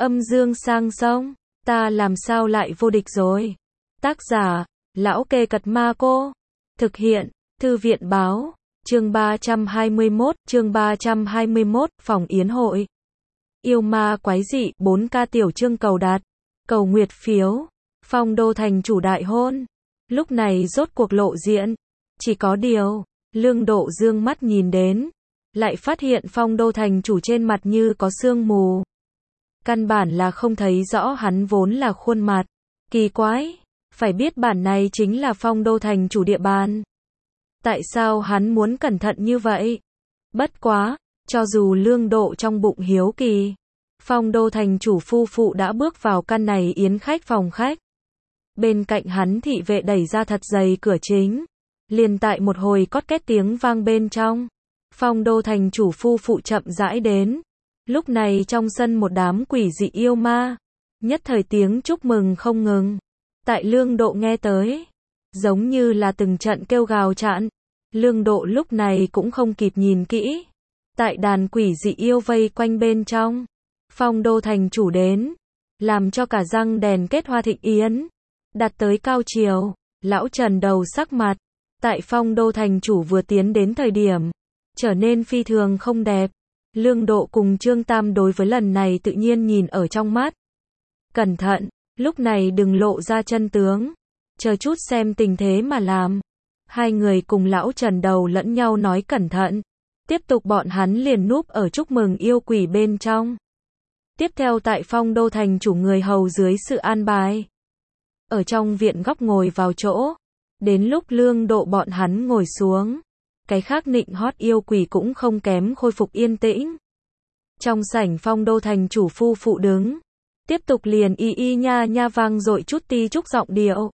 Âm dương sang sông, ta làm sao lại vô địch rồi. Tác giả, Lão Kê Cật Ma Cô. Thực hiện, Thư viện Báo. Chương 321, phòng yến hội. Yêu ma quái dị, 4K tiểu chương cầu đạt, cầu nguyệt phiếu. Phong Đô thành chủ đại hôn. Lúc này rốt cuộc lộ diện. Chỉ có điều, Lương Độ dương mắt nhìn đến, lại phát hiện Phong Đô thành chủ trên mặt như có sương mù. Căn bản là không thấy rõ hắn vốn là khuôn mặt. Kỳ quái, phải biết bản này chính là Phong Đô thành chủ địa bàn. Tại sao hắn muốn cẩn thận như vậy? Bất quá, cho dù Lương Độ trong bụng hiếu kỳ, Phong Đô thành chủ phu phụ đã bước vào căn này yến khách phòng khách. Bên cạnh hắn thị vệ đẩy ra thật dày cửa chính. Liền tại một hồi cót két tiếng vang bên trong, Phong Đô thành chủ phu phụ chậm rãi đến. Lúc này trong sân một đám quỷ dị yêu ma, nhất thời tiếng chúc mừng không ngừng. Tại Lương Độ nghe tới, giống như là từng trận kêu gào chạn. Lương Độ lúc này cũng không kịp nhìn kỹ. Tại đàn quỷ dị yêu vây quanh bên trong, Phong Đô thành chủ đến, làm cho cả răng đèn kết hoa thịnh yến đạt tới cao chiều. Lão Trần đầu sắc mặt, tại Phong Đô thành chủ vừa tiến đến thời điểm, trở nên phi thường không đẹp. Lương Độ cùng Trương Tam đối với lần này tự nhiên nhìn ở trong mắt. Cẩn thận, lúc này đừng lộ ra chân tướng, chờ chút xem tình thế mà làm. Hai người cùng lão Trần đầu lẫn nhau nói cẩn thận. Tiếp tục bọn hắn liền núp ở chúc mừng yêu quỷ bên trong. Tiếp theo tại Phong Đô thành chủ người hầu dưới sự an bài, ở trong viện góc ngồi vào chỗ. Đến lúc Lương Độ bọn hắn ngồi xuống, cái khác nịnh hót yêu quỷ cũng không kém khôi phục yên tĩnh. Trong sảnh Phong Đô thành chủ phu phụ đứng, tiếp tục liền y y nha nha vang dội chút ti trúc giọng điệu.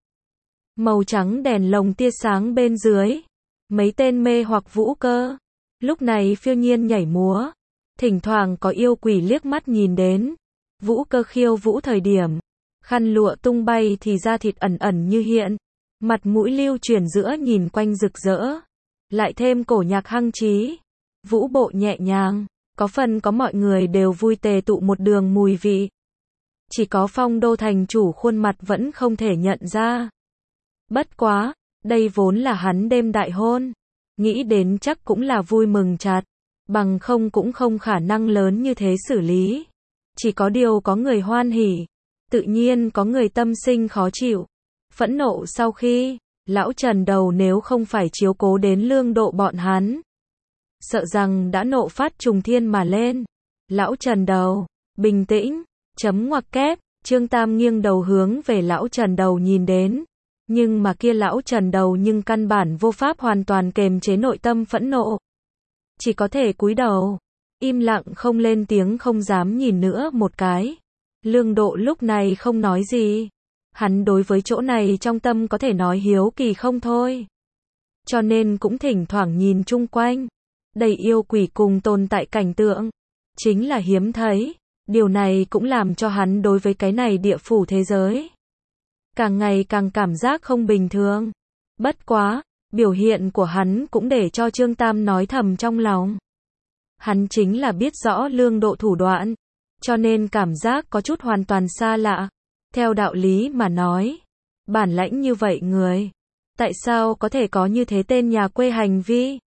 Màu trắng đèn lồng tia sáng bên dưới, mấy tên mê hoặc vũ cơ, lúc này phiêu nhiên nhảy múa. Thỉnh thoảng có yêu quỷ liếc mắt nhìn đến, vũ cơ khiêu vũ thời điểm, khăn lụa tung bay thì da thịt ẩn ẩn như hiện, mặt mũi lưu chuyển giữa nhìn quanh rực rỡ. Lại thêm cổ nhạc hăng chí, vũ bộ nhẹ nhàng, có phần có mọi người đều vui tề tụ một đường mùi vị. Chỉ có Phong Đô thành chủ khuôn mặt vẫn không thể nhận ra. Bất quá, đây vốn là hắn đêm đại hôn, nghĩ đến chắc cũng là vui mừng chạt, bằng không cũng không khả năng lớn như thế xử lý. Chỉ có điều có người hoan hỉ, tự nhiên có người tâm sinh khó chịu, phẫn nộ sau khi lão Trần đầu nếu không phải chiếu cố đến Lương Độ bọn hắn, sợ rằng đã nộ phát trùng thiên mà lên. Lão Trần đầu, bình tĩnh, chấm ngoặc kép. Trương Tam nghiêng đầu hướng về lão Trần đầu nhìn đến, nhưng mà kia lão Trần đầu nhưng căn bản vô pháp hoàn toàn kềm chế nội tâm phẫn nộ. Chỉ có thể cúi đầu, im lặng không lên tiếng, không dám nhìn nữa một cái. Lương Độ lúc này không nói gì. Hắn đối với chỗ này trong tâm có thể nói hiếu kỳ không thôi. Cho nên cũng thỉnh thoảng nhìn chung quanh. Đầy yêu quỷ cùng tồn tại cảnh tượng, chính là hiếm thấy. Điều này cũng làm cho hắn đối với cái này địa phủ thế giới càng ngày càng cảm giác không bình thường. Bất quá, biểu hiện của hắn cũng để cho Trương Tam nói thầm trong lòng. Hắn chính là biết rõ Lương Độ thủ đoạn, cho nên cảm giác có chút hoàn toàn xa lạ. Theo đạo lý mà nói, bản lãnh như vậy người, tại sao có thể có như thế tên nhà quê hành vi?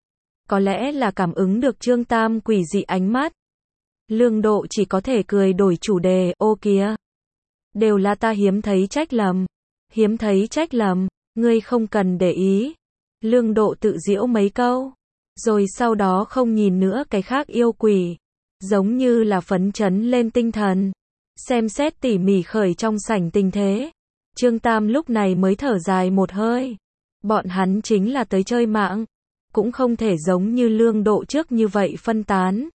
Có lẽ là cảm ứng được Trương Tam quỷ dị ánh mắt. Lương Độ chỉ có thể cười đổi chủ đề, ô kìa. Đều là ta hiếm thấy trách lầm. Hiếm thấy trách lầm, ngươi không cần để ý. Lương Độ tự giễu mấy câu, rồi sau đó không nhìn nữa cái khác yêu quỷ, giống như là phấn chấn lên tinh thần. Xem xét tỉ mỉ khởi trong sảnh tình thế. Trương Tam lúc này mới thở dài một hơi. Bọn hắn chính là tới chơi mạng, cũng không thể giống như Lương Độ trước như vậy phân tán.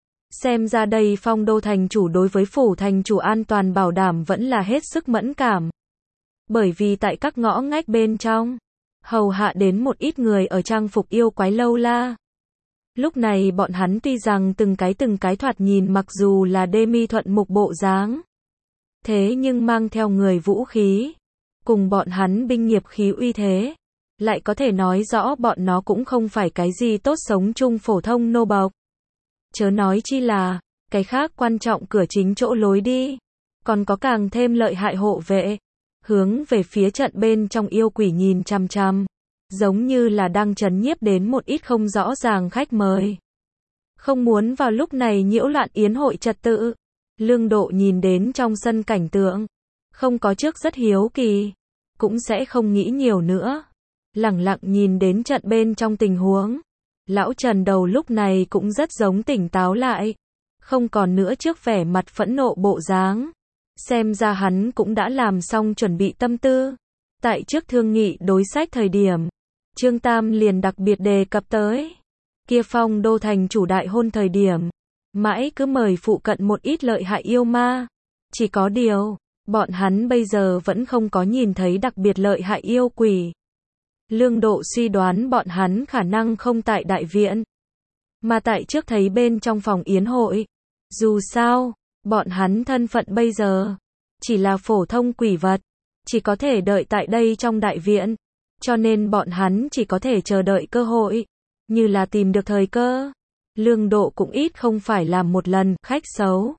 Xem ra đây Phong Đô thành chủ đối với phủ thành chủ an toàn bảo đảm vẫn là hết sức mẫn cảm. Bởi vì tại các ngõ ngách bên trong, hầu hạ đến một ít người ở trang phục yêu quái lâu la. Lúc này bọn hắn tuy rằng từng cái thoạt nhìn mặc dù là đê mi thuận mục bộ dáng, thế nhưng mang theo người vũ khí, cùng bọn hắn binh nghiệp khí uy thế, lại có thể nói rõ bọn nó cũng không phải cái gì tốt sống chung phổ thông nô bộc. Chớ nói chi là, Cái khác quan trọng cửa chính chỗ lối đi, còn có càng thêm lợi hại hộ vệ, hướng về phía trận bên trong yêu quỷ nhìn chằm chằm, giống như là đang trấn nhiếp đến một ít không rõ ràng khách mời. Không muốn vào lúc này nhiễu loạn yến hội trật tự. Lương Độ nhìn đến trong sân cảnh tượng, không có trước rất hiếu kỳ, cũng sẽ không nghĩ nhiều nữa. Lẳng lặng nhìn đến trận bên trong tình huống. Lão Trần Đầu lúc này cũng rất giống tỉnh táo lại, không còn nữa trước vẻ mặt phẫn nộ bộ dáng. Xem ra hắn cũng đã làm xong chuẩn bị tâm tư. Tại trước thương nghị đối sách thời điểm, Trương Tam liền đặc biệt đề cập tới. Kia Phong Đô thành chủ đại hôn thời điểm, mãi cứ mời phụ cận một ít lợi hại yêu ma. Chỉ có điều, bọn hắn bây giờ vẫn không có nhìn thấy đặc biệt lợi hại yêu quỷ. Lương Độ suy đoán bọn hắn khả năng không tại đại viện, mà tại trước thấy bên trong phòng yến hội. Dù sao, bọn hắn thân phận bây giờ chỉ là phổ thông quỷ vật, chỉ có thể đợi tại đây trong đại viện, cho nên bọn hắn chỉ có thể chờ đợi cơ hội, như là tìm được thời cơ. Lương Độ cũng ít không phải làm một lần khách xấu.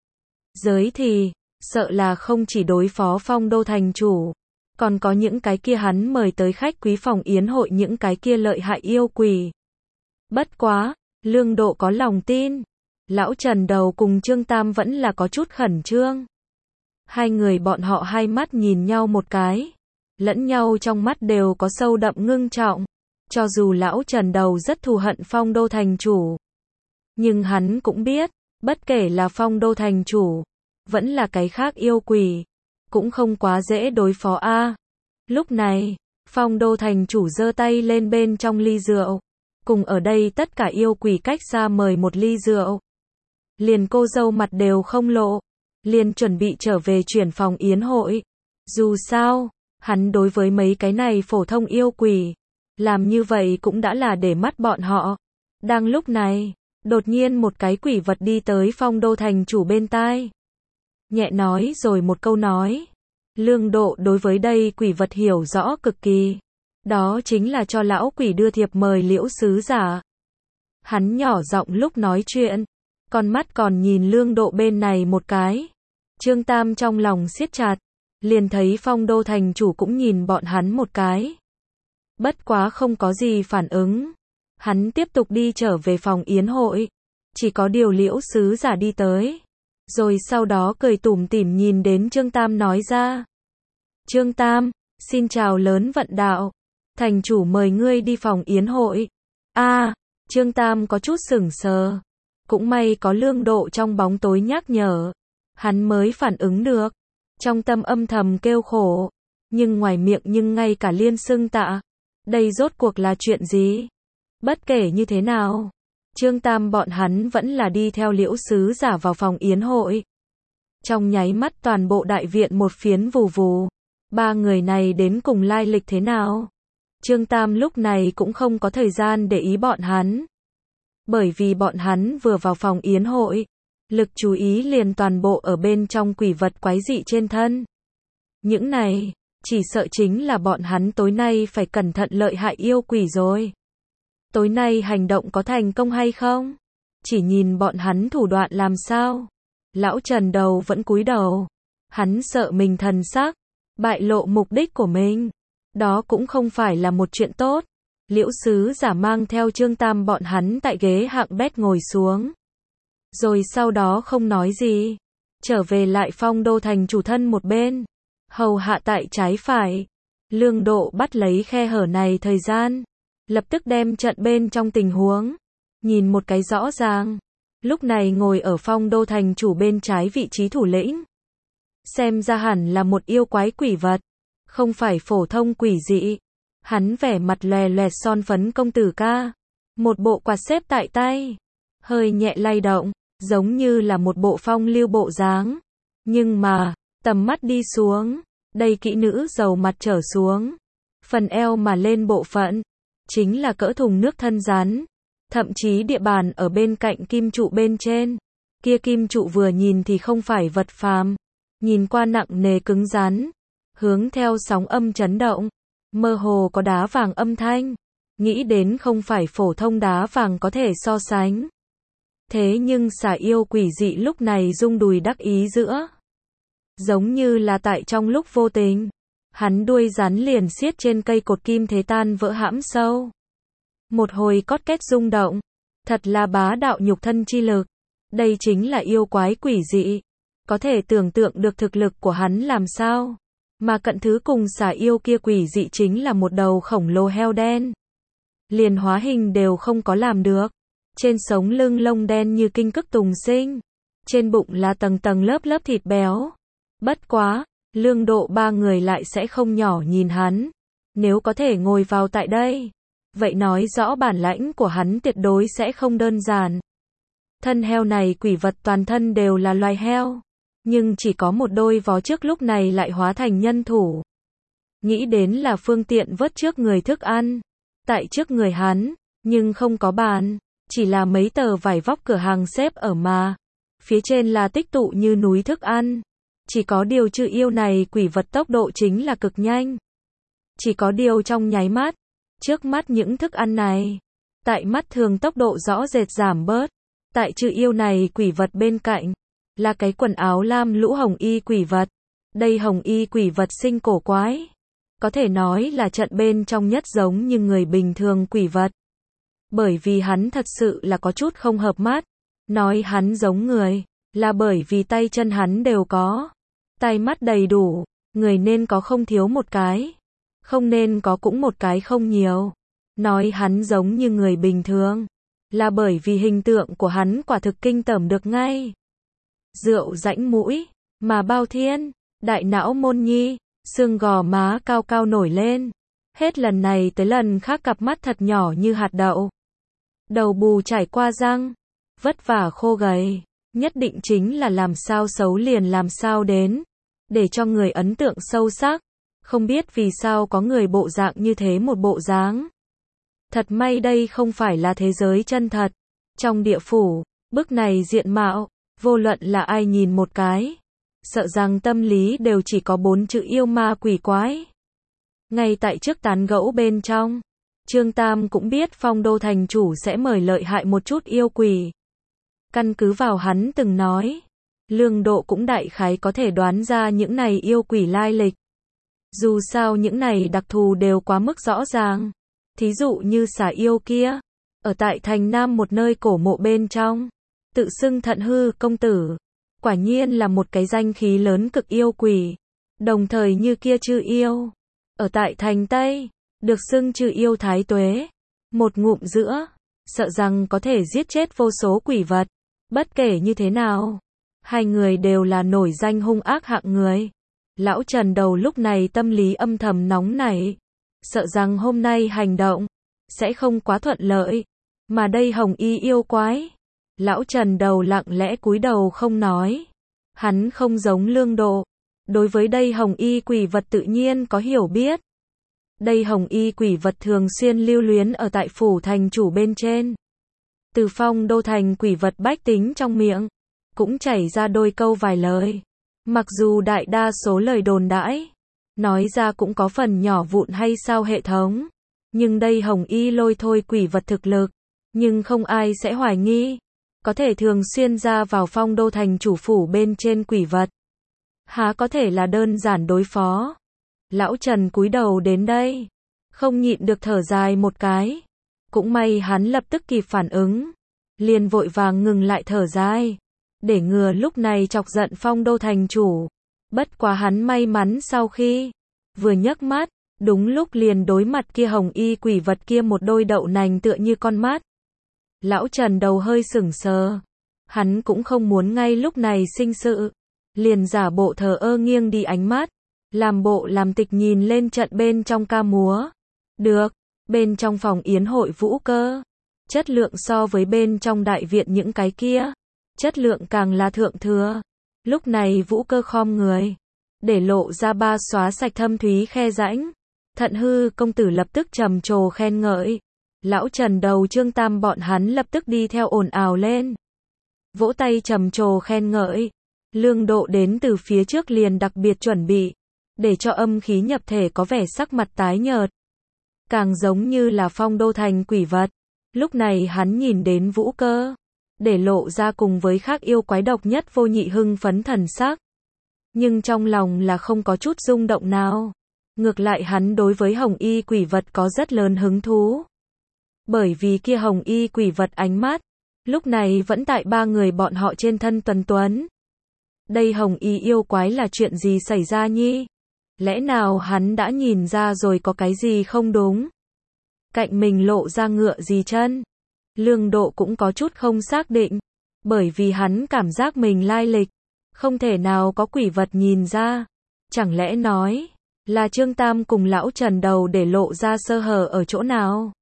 Giới thì, sợ là không chỉ đối phó Phong Đô thành chủ, còn có những cái kia hắn mời tới khách quý phòng yến hội những cái kia lợi hại yêu quỷ. Bất quá, Lương Độ có lòng tin. Lão Trần Đầu cùng Trương Tam vẫn là có chút khẩn trương. Hai người bọn họ hai mắt nhìn nhau một cái, lẫn nhau trong mắt đều có sâu đậm ngưng trọng. Cho dù lão Trần Đầu rất thù hận Phong Đô thành chủ, nhưng hắn cũng biết, bất kể là Phong Đô thành chủ, vẫn là cái khác yêu quỷ, cũng không quá dễ đối phó a. Lúc này, Phong Đô thành chủ giơ tay lên bên trong ly rượu, cùng ở đây tất cả yêu quỷ cách xa mời một ly rượu. Liền cô dâu mặt đều không lộ, liền chuẩn bị trở về chuyển phòng yến hội. Dù sao, hắn đối với mấy cái này phổ thông yêu quỷ, làm như vậy cũng đã là để mắt bọn họ. Đang lúc này, đột nhiên một cái quỷ vật đi tới Phong Đô thành chủ bên tai. Nhẹ nói rồi một câu nói. Lương Độ đối với đây quỷ vật hiểu rõ cực kỳ. Đó chính là cho lão quỷ đưa thiệp mời Liễu sứ giả. Hắn nhỏ giọng lúc nói chuyện, con mắt còn nhìn Lương Độ bên này một cái. Trương Tam trong lòng siết chặt, liền thấy Phong Đô thành chủ cũng nhìn bọn hắn một cái. Bất quá không có gì phản ứng. Hắn tiếp tục đi trở về phòng yến hội. Chỉ có điều Liễu sứ giả đi tới. Rồi sau đó cười tủm tỉm nhìn đến Trương Tam nói ra. Trương Tam, xin chào lớn vận đạo. Thành chủ mời ngươi đi phòng yến hội. Trương Tam có chút sững sờ. Cũng may có Lương Độ trong bóng tối nhắc nhở. Hắn mới phản ứng được. Trong tâm âm thầm kêu khổ. Nhưng ngoài miệng nhưng ngay cả liên xưng tạ. Đây rốt cuộc là chuyện gì? Bất kể như thế nào, Trương Tam bọn hắn vẫn là đi theo Liễu sứ giả vào phòng yến hội. Trong nháy mắt toàn bộ đại viện một phiến vù vù. Ba người này đến cùng lai lịch thế nào? Trương Tam lúc này cũng không có thời gian để ý bọn hắn. Bởi vì bọn hắn vừa vào phòng yến hội, lực chú ý liền toàn bộ ở bên trong quỷ vật quái dị trên thân. Những này, chỉ sợ chính là bọn hắn tối nay phải cẩn thận lợi hại yêu quỷ rồi. Tối nay hành động có thành công hay không? Chỉ nhìn bọn hắn thủ đoạn làm sao? Lão Trần Đầu vẫn cúi đầu. Hắn sợ mình thần sắc bại lộ mục đích của mình. Đó cũng không phải là một chuyện tốt. Liễu sứ giả mang theo Trương Tam bọn hắn tại ghế hạng bét ngồi xuống. Rồi sau đó không nói gì. Trở về lại Phong Đô thành chủ thân một bên. Hầu hạ tại trái phải. Lương Độ bắt lấy khe hở này thời gian. Lập tức đem trận bên trong tình huống. Nhìn một cái rõ ràng. Lúc này ngồi ở Phong Đô thành chủ bên trái vị trí thủ lĩnh. Xem ra hẳn là một yêu quái quỷ vật. Không phải phổ thông quỷ dị. Hắn vẻ mặt lòe loẹt son phấn công tử ca. Một bộ quạt xếp tại tay. Hơi nhẹ lay động. Giống như là một bộ phong lưu bộ dáng. Nhưng mà, tầm mắt đi xuống. Đây kỹ nữ dầu mặt trở xuống. Phần eo mà lên bộ phận. Chính là cỡ thùng nước thân rắn. Thậm chí địa bàn ở bên cạnh kim trụ bên trên. Kia kim trụ vừa nhìn thì không phải vật phàm. Nhìn qua nặng nề cứng rắn. Hướng theo sóng âm chấn động. Mơ hồ có đá vàng âm thanh. Nghĩ đến không phải phổ thông đá vàng có thể so sánh. Thế nhưng xà yêu quỷ dị lúc này rung đùi đắc ý giữa. Giống như là tại trong lúc vô tình, hắn đuôi rắn liền xiết trên cây cột kim thế tan vỡ hãm sâu. Một hồi cót két rung động, thật là bá đạo nhục thân chi lực. Đây chính là yêu quái quỷ dị. Có thể tưởng tượng được thực lực của hắn làm sao. Mà cận thứ cùng xà yêu kia quỷ dị chính là một đầu khổng lồ heo đen. Liền hóa hình đều không có làm được. Trên sống lưng lông đen như kinh cức tùng sinh. Trên bụng là tầng tầng lớp lớp thịt béo. Bất quá, Lương Độ ba người lại sẽ không nhỏ nhìn hắn. Nếu có thể ngồi vào tại đây, vậy nói rõ bản lãnh của hắn tuyệt đối sẽ không đơn giản. Thân heo này quỷ vật toàn thân đều là loài heo. Nhưng chỉ có một đôi vó trước lúc này lại hóa thành nhân thủ. Nghĩ đến là phương tiện vớt trước người thức ăn. Tại trước người hắn, nhưng không có bàn. Chỉ là mấy tờ vải vóc cửa hàng xếp ở mà. Phía trên là tích tụ như núi thức ăn. Chỉ có điều chư yêu này quỷ vật tốc độ chính là cực nhanh. Chỉ có điều trong nháy mắt. Trước mắt những thức ăn này. Tại mắt thường tốc độ rõ rệt giảm bớt. Tại chư yêu này quỷ vật bên cạnh. Là cái quần áo lam lũ hồng y quỷ vật. Đây hồng y quỷ vật sinh cổ quái. Có thể nói là trận bên trong nhất giống như người bình thường quỷ vật. Bởi vì hắn thật sự là có chút không hợp mắt. Nói hắn giống người, là bởi vì tay chân hắn đều có. Tai mắt đầy đủ, người nên có không thiếu một cái. Không nên có cũng một cái không nhiều. Nói hắn giống như người bình thường, là bởi vì hình tượng của hắn quả thực kinh tởm được ngay. Rượu rãnh mũi, mà bao thiên, đại não môn nhi, xương gò má cao cao nổi lên. Hết lần này tới lần khác cặp mắt thật nhỏ như hạt đậu. Đầu bù trải qua răng, vất vả khô gầy, nhất định chính là làm sao xấu liền làm sao đến, để cho người ấn tượng sâu sắc. Không biết vì sao có người bộ dạng như thế một bộ dáng. Thật may đây không phải là thế giới chân thật. Trong địa phủ, bức này diện mạo, vô luận là ai nhìn một cái, sợ rằng tâm lý đều chỉ có 4 chữ yêu ma quỷ quái. Ngay tại trước tán gẫu bên trong, Trương Tam cũng biết Phong Đô thành chủ sẽ mời lợi hại một chút yêu quỷ. Căn cứ vào hắn từng nói, Lương Độ cũng đại khái có thể đoán ra những này yêu quỷ lai lịch. Dù sao những này đặc thù đều quá mức rõ ràng. Thí dụ như xà yêu kia, ở tại thành Nam một nơi cổ mộ bên trong, tự xưng Thận Hư công tử, quả nhiên là một cái danh khí lớn cực yêu quỷ. Đồng thời như kia chư yêu, ở tại thành Tây, được xưng chư yêu thái tuế, một ngụm giữa, sợ rằng có thể giết chết vô số quỷ vật. Bất kể như thế nào, hai người đều là nổi danh hung ác hạng người. Lão Trần Đầu lúc này tâm lý âm thầm nóng nảy, sợ rằng hôm nay hành động sẽ không quá thuận lợi. Mà đây hồng y yêu quái, Lão Trần Đầu lặng lẽ cúi đầu không nói. Hắn không giống Lương Độ, đối với đây hồng y quỷ vật tự nhiên có hiểu biết. Đây hồng y quỷ vật thường xuyên lưu luyến ở tại phủ thành chủ bên trên. Từ Phong Đô thành quỷ vật bách tính trong miệng, cũng chảy ra đôi câu vài lời. Mặc dù đại đa số lời đồn đãi, nói ra cũng có phần nhỏ vụn hay sao hệ thống. Nhưng đây hồng y lôi thôi quỷ vật thực lực, nhưng không ai sẽ hoài nghi. Có thể thường xuyên ra vào Phong Đô thành chủ phủ bên trên quỷ vật. Há có thể là đơn giản đối phó. Lão Trần cúi đầu đến đây, không nhịn được thở dài một cái. Cũng may hắn lập tức kịp phản ứng, liền vội vàng ngừng lại thở dài, để ngừa lúc này chọc giận Phong Đô thành chủ. Bất quá hắn may mắn sau khi vừa nhấc mắt, đúng lúc liền đối mặt kia hồng y quỷ vật kia một đôi đậu nành tựa như con mắt. Lão Trần Đầu hơi sững sờ, hắn cũng không muốn ngay lúc này sinh sự, liền giả bộ thờ ơ nghiêng đi ánh mắt, làm bộ làm tịch nhìn lên trận bên trong ca múa. Được, bên trong phòng yến hội vũ cơ, chất lượng so với bên trong đại viện những cái kia, chất lượng càng là thượng thừa. Lúc này vũ cơ khom người, để lộ ra ba xóa sạch thâm thúy khe rãnh. Thận Hư công tử lập tức trầm trồ khen ngợi. Lão Trần Đầu Trương Tam bọn hắn lập tức đi theo ồn ào lên, vỗ tay trầm trồ khen ngợi. Lương Độ đến từ phía trước liền đặc biệt chuẩn bị, để cho âm khí nhập thể có vẻ sắc mặt tái nhợt, càng giống như là Phong Đô thành quỷ vật. Lúc này hắn nhìn đến vũ cơ, để lộ ra cùng với khác yêu quái độc nhất vô nhị hưng phấn thần sắc. Nhưng trong lòng là không có chút rung động nào. Ngược lại hắn đối với hồng y quỷ vật có rất lớn hứng thú. Bởi vì kia hồng y quỷ vật ánh mắt, lúc này vẫn tại ba người bọn họ trên thân tuấn. Đây hồng y yêu quái là chuyện gì xảy ra nhi? Lẽ nào hắn đã nhìn ra rồi có cái gì không đúng? Cạnh mình lộ ra ngựa gì chân? Lương Độ cũng có chút không xác định. Bởi vì hắn cảm giác mình lai lịch. Không thể nào có quỷ vật nhìn ra. Chẳng lẽ nói là Trương Tam cùng lão Trần đầu để lộ ra sơ hở ở chỗ nào?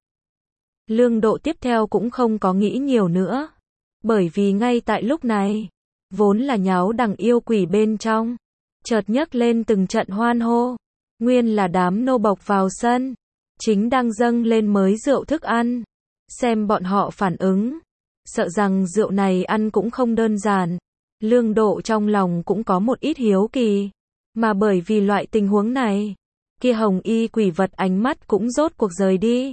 Lương Độ tiếp theo cũng không có nghĩ nhiều nữa. Bởi vì ngay tại lúc này, vốn là nháo đằng yêu quỷ bên trong, chợt nhấc lên từng trận hoan hô. Nguyên là đám nô bộc vào sân, chính đang dâng lên mới rượu thức ăn. Xem bọn họ phản ứng, sợ rằng rượu này ăn cũng không đơn giản. Lương Độ trong lòng cũng có một ít hiếu kỳ. Mà bởi vì loại tình huống này, kia hồng y quỷ vật ánh mắt cũng rốt cuộc rời đi.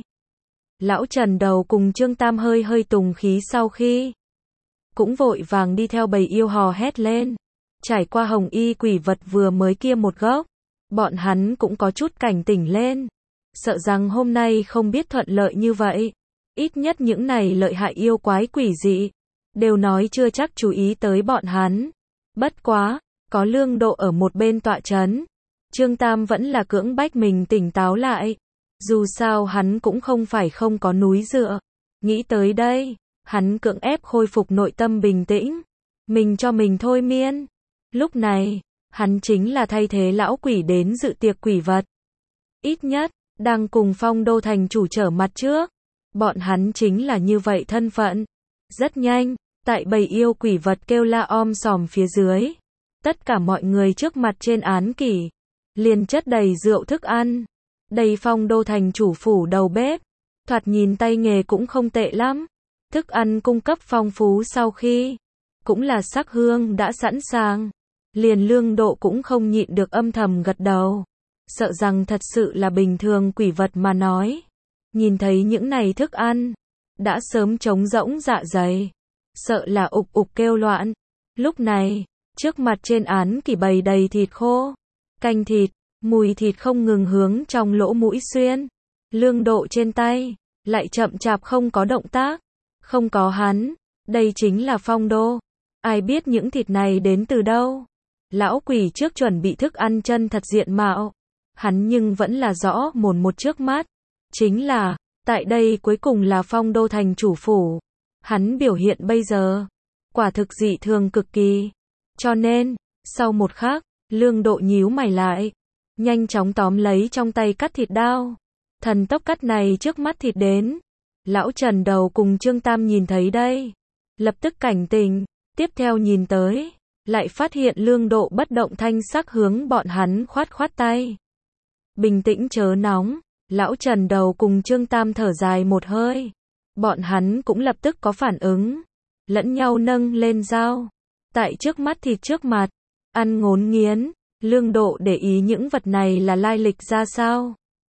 Lão Trần đầu cùng Trương Tam hơi tùng khí sau khi, cũng vội vàng đi theo bầy yêu hò hét lên. Trải qua hồng y quỷ vật vừa mới kia một gốc, bọn hắn cũng có chút cảnh tỉnh lên. Sợ rằng hôm nay không biết thuận lợi như vậy. Ít nhất những này lợi hại yêu quái quỷ dị, đều nói chưa chắc chú ý tới bọn hắn. Bất quá, có Lương Độ ở một bên tọa chấn, Trương Tam vẫn là cưỡng bách mình tỉnh táo lại. Dù sao hắn cũng không phải không có núi dựa. Nghĩ tới đây, hắn cưỡng ép khôi phục nội tâm bình tĩnh. Mình cho mình thôi miên. Lúc này, hắn chính là thay thế lão quỷ đến dự tiệc quỷ vật. Ít nhất, đang cùng Phong Đô thành chủ trở mặt trước. Bọn hắn chính là như vậy thân phận. Rất nhanh, tại bầy yêu quỷ vật kêu la om sòm phía dưới, tất cả mọi người trước mặt trên án kỷ liền chất đầy rượu thức ăn. Đây Phong Đô thành chủ phủ đầu bếp, thoạt nhìn tay nghề cũng không tệ lắm. Thức ăn cung cấp phong phú sau khi, cũng là sắc hương đã sẵn sàng. Liền Lương Độ cũng không nhịn được âm thầm gật đầu. Sợ rằng thật sự là bình thường quỷ vật mà nói. Nhìn thấy những này thức ăn, đã sớm trống rỗng dạ dày. Sợ là ục ục kêu loạn. Lúc này, trước mặt trên án kỷ bày đầy thịt khô, canh thịt, mùi thịt không ngừng hướng trong lỗ mũi xuyên. Lương Độ trên tay, lại chậm chạp không có động tác. Không có hắn, đây chính là Phong Đô. Ai biết những thịt này đến từ đâu? Lão quỷ trước chuẩn bị thức ăn chân thật diện mạo. Hắn nhưng vẫn là rõ mồn một trước mắt. Chính là, tại đây cuối cùng là Phong Đô thành chủ phủ. Hắn biểu hiện bây giờ, quả thực dị thường cực kỳ. Cho nên, sau một khắc, Lương Độ nhíu mày lại, nhanh chóng tóm lấy trong tay cắt thịt đao. Thần tốc cắt này trước mắt thịt đến. Lão Trần đầu cùng Trương Tam nhìn thấy đây, lập tức cảnh tỉnh, tiếp theo nhìn tới, lại phát hiện Lương Độ bất động thanh sắc hướng bọn hắn khoát tay. Bình tĩnh chớ nóng. Lão Trần đầu cùng Trương Tam thở dài một hơi. Bọn hắn cũng lập tức có phản ứng, lẫn nhau nâng lên dao. Tại trước mắt thịt trước mặt, ăn ngốn nghiến. Lương Độ để ý những vật này là lai lịch ra sao.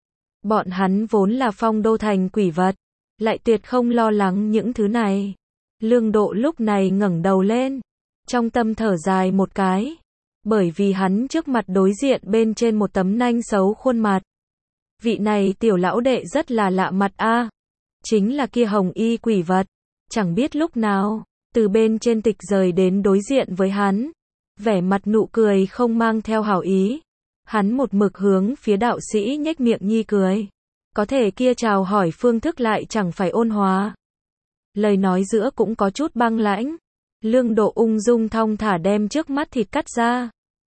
Bọn hắn vốn là Phong Đô thành quỷ vật, lại tuyệt không lo lắng những thứ này. Lương Độ lúc này ngẩng đầu lên, trong tâm thở dài một cái. Bởi vì hắn trước mặt đối diện bên trên một tấm nanh xấu khuôn mặt. Vị này tiểu lão đệ rất là lạ mặt a. Chính là kia hồng y quỷ vật. Chẳng biết lúc nào, từ bên trên tịch rời đến đối diện với hắn. Vẻ mặt nụ cười không mang theo hảo ý. Hắn một mực hướng phía đạo sĩ nhếch miệng nhi cười. Có thể kia chào hỏi phương thức lại chẳng phải ôn hòa. Lời nói giữa cũng có chút băng lãnh. Lương Độ ung dung thong thả đem trước mắt thịt cắt ra.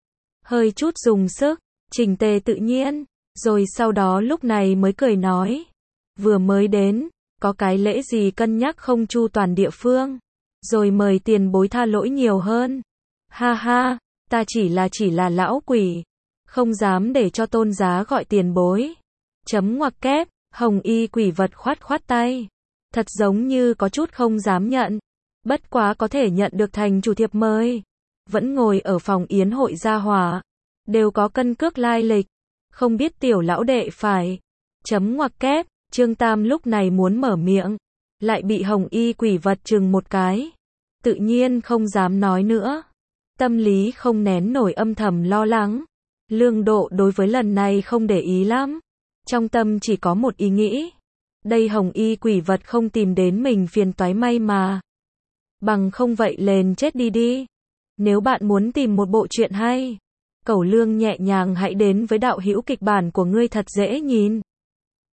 Hơi chút dùng sức, chỉnh tề tự nhiên. Rồi sau đó lúc này mới cười nói. Vừa mới đến, có cái lễ gì cân nhắc không chu toàn địa phương. Rồi mời tiền bối tha lỗi nhiều hơn. Ha ha, ta chỉ là lão quỷ. Không dám để cho tôn giá gọi tiền bối. Chấm ngoặc kép, hồng y quỷ vật khoát tay. Thật giống như có chút không dám nhận. Bất quá có thể nhận được thành chủ thiệp mời. Vẫn ngồi ở phòng yến hội gia hỏa. Đều có cân cước lai lịch. Không biết tiểu lão đệ phải. Chấm ngoặc kép, Trương Tam lúc này muốn mở miệng. Lại bị hồng y quỷ vật chừng một cái. tự nhiên không dám nói nữa. Tâm lý không nén nổi âm thầm lo lắng. Lương Độ đối với lần này không để ý lắm. Trong tâm chỉ có một ý nghĩ. Đây hồng y quỷ vật không tìm đến mình phiền toái may mà. Bằng không vậy lên chết đi đi. Nếu bạn muốn tìm một bộ truyện hay, Cẩu Lương nhẹ nhàng hãy đến với đạo hữu kịch bản của ngươi thật dễ nhìn.